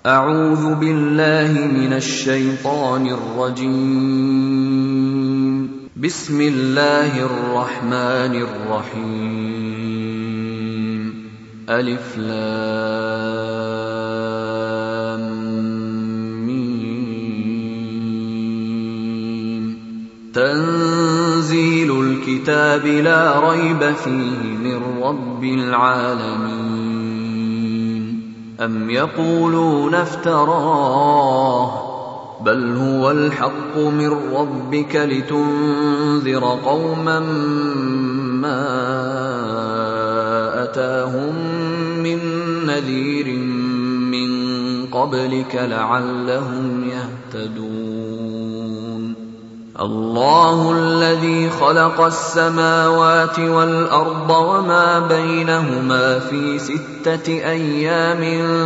أعوذ بالله من الشيطان الرجيم. بسم الله الرحمن الرحيم. ألف لام ميم. تنزيل الكتاب لا ريب فيه من رب العالمين. أم يقولون افتراه بل هو الحق من ربك لتنذر قوما ما أتاهم من نذير من قبلك لعلهم يهتدون. الله الذي خلق السماوات والأرض وما بينهما في 6 أيام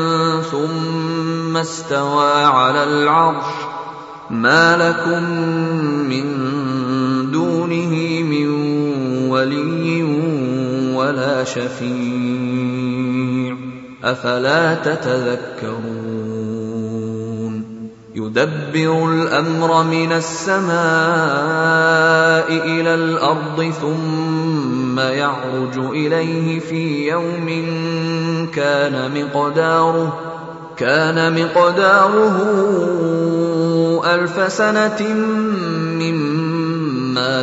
ثم استوى على العرش ما لكم من دونه من ولي ولا شفيع أفلا تتذكرون. يدبر الأمر من السماء إلى الأرض ثم يعرج إليه في يوم كان مقداره 1000 سنة مما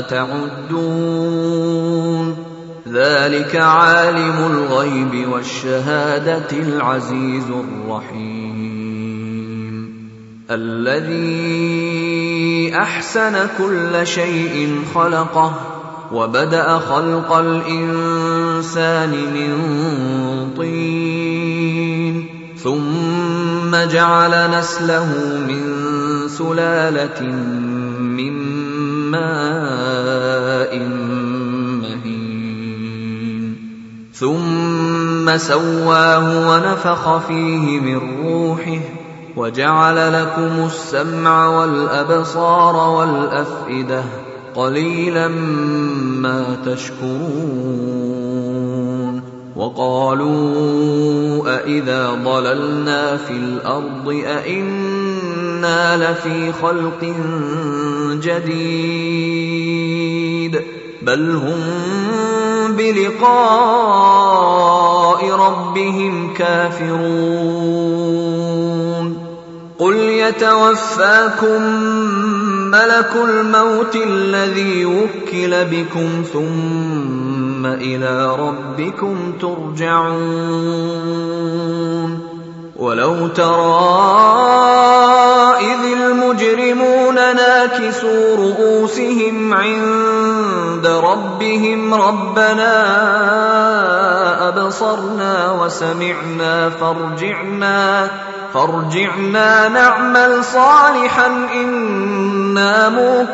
تعدون. ذلك عالم الغيب والشهادة العزيز الرحيم. الذي أحسن كل شيء خلقه وبدأ خلق الإنسان من طين ثم جعل نسله من سلالة من ماء مهين ثم سواه ونفخ فيه من روحه وجعل لكم السمع والأبصار والأفئدة قليلا ما تشكرون. وقالوا أإذا ضللنا في الأرض أإنا لفي خلق جديد بل هم بلقاء ربهم كافرون. قل يتوفاكم ملك الموت الذي وكل بكم ثم إلى ربكم ترجعون. ولو ترى إذ المجرمون ناكسوا رؤوسهم عند ربهم ربنا أبصرنا وسمعنا فارجعنا نعمل صالحا إنا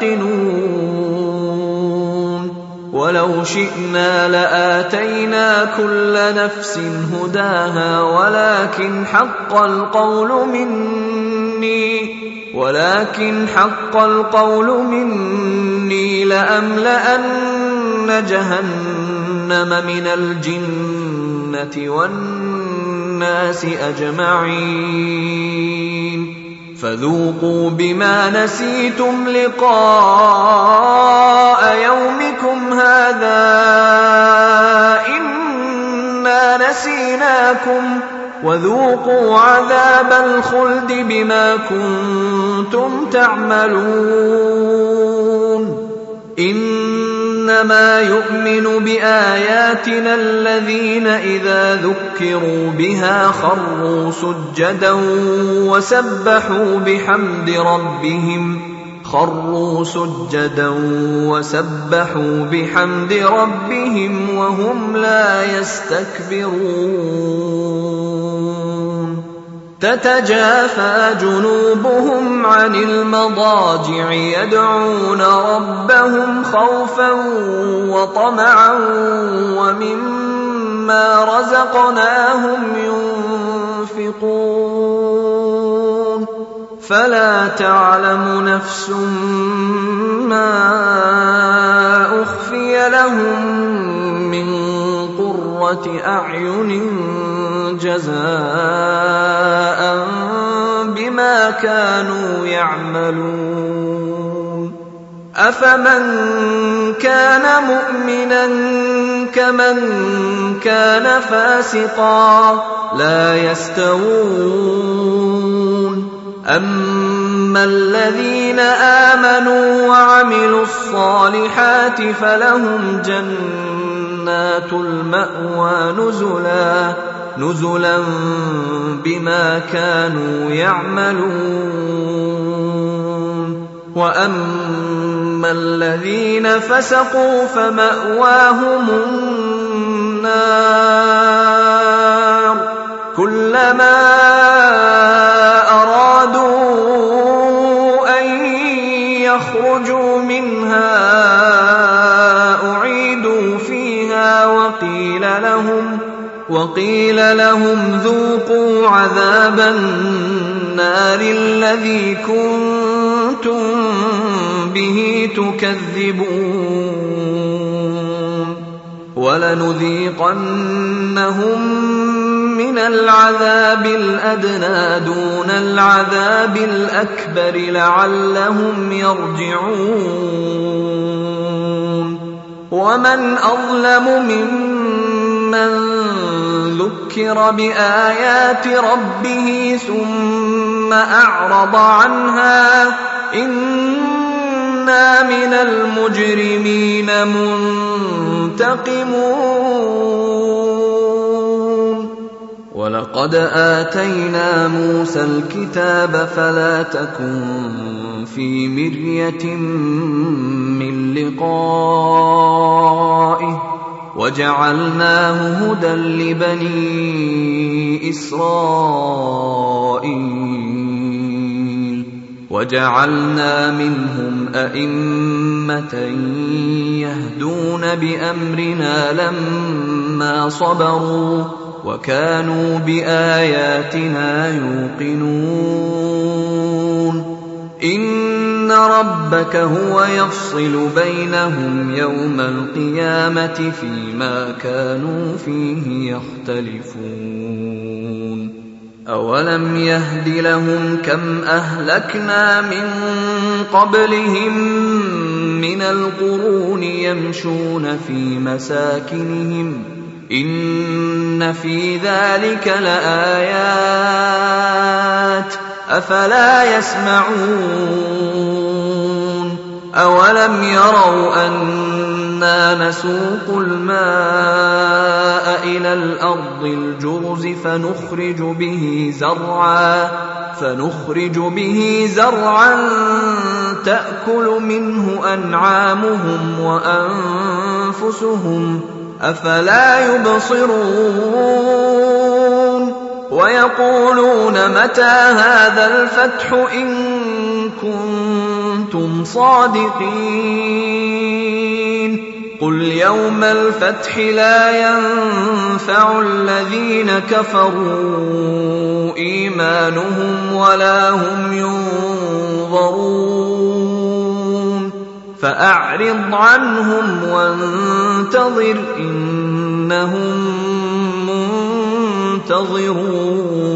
موقنون. ولو شئنا لآتينا كل نفس هداها ولكن حق القول مني لأملأن جهنم من الجنة والناس أجمعين. فذوقوا بما نسيتم لقاء يومكم هذا إنا نسيناكم وذوقوا عذاب الخلد بما كنتم تعملون. إنما يؤمن بآياتنا الذين إذا ذكروا بها خروا سجدا وسبحوا بحمد ربهم وهم لا يستكبرون. تتجافى جنوبهم عن المضاجع يدعون ربهم خوفا وطمعا ومما رزقناهم ينفقون. فلا تعلم نفس ما أخفي لهم من قرة أعين جزاء بما كانوا يعملون أفمن كان مؤمنا كمن كان فاسقا لا يستوون أما الذين آمنوا وعملوا الصالحات فلهم جنات المأوى نزلا بما كانوا يعملون وأما الذين فسقوا فمأواهم النار كلما أرادوا أن يخرجوا منها أعيدوا فيها وقيل لهم ذوقوا عذاب النار الذي كنتم به تكذبون ولنذيقنهم من العذاب الأدنى دون العذاب الأكبر لعلهم يرجعون ومن أظلم ممن ذكر بآيات ربه ثم أعرض عنها إنا من المجرمين منتقمون ولقد آتينا موسى الكتاب فلا تكن في مرية من لقائه وجعلناه هدى لبني إسرائيل وجعلنا منهم أئمة يهدون بأمرنا لما صبروا وكانوا بآياتنا يوقنون إن ربك هو يفصل بينهم يوم القيامة فيما كانوا فيه يختلفون أولم يهد لهم كم أهلكنا من قبلهم من القرون يمشون في مساكنهم إن في ذلك لآيات أفلا يسمعون أولم يروا أنا نسوق الماء إلى الأرض الجرز فنخرج به زرعا تأكل منه أنعامهم وأنفسهم أفلا يبصرون ويقولون متى هذا الفتح إن كنتم صادقين قل يوم الفتح لا ينفع الذين كفروا إيمانهم ولا هم ينظرون فأعرض عنهم وانتظر إنهم منتظرون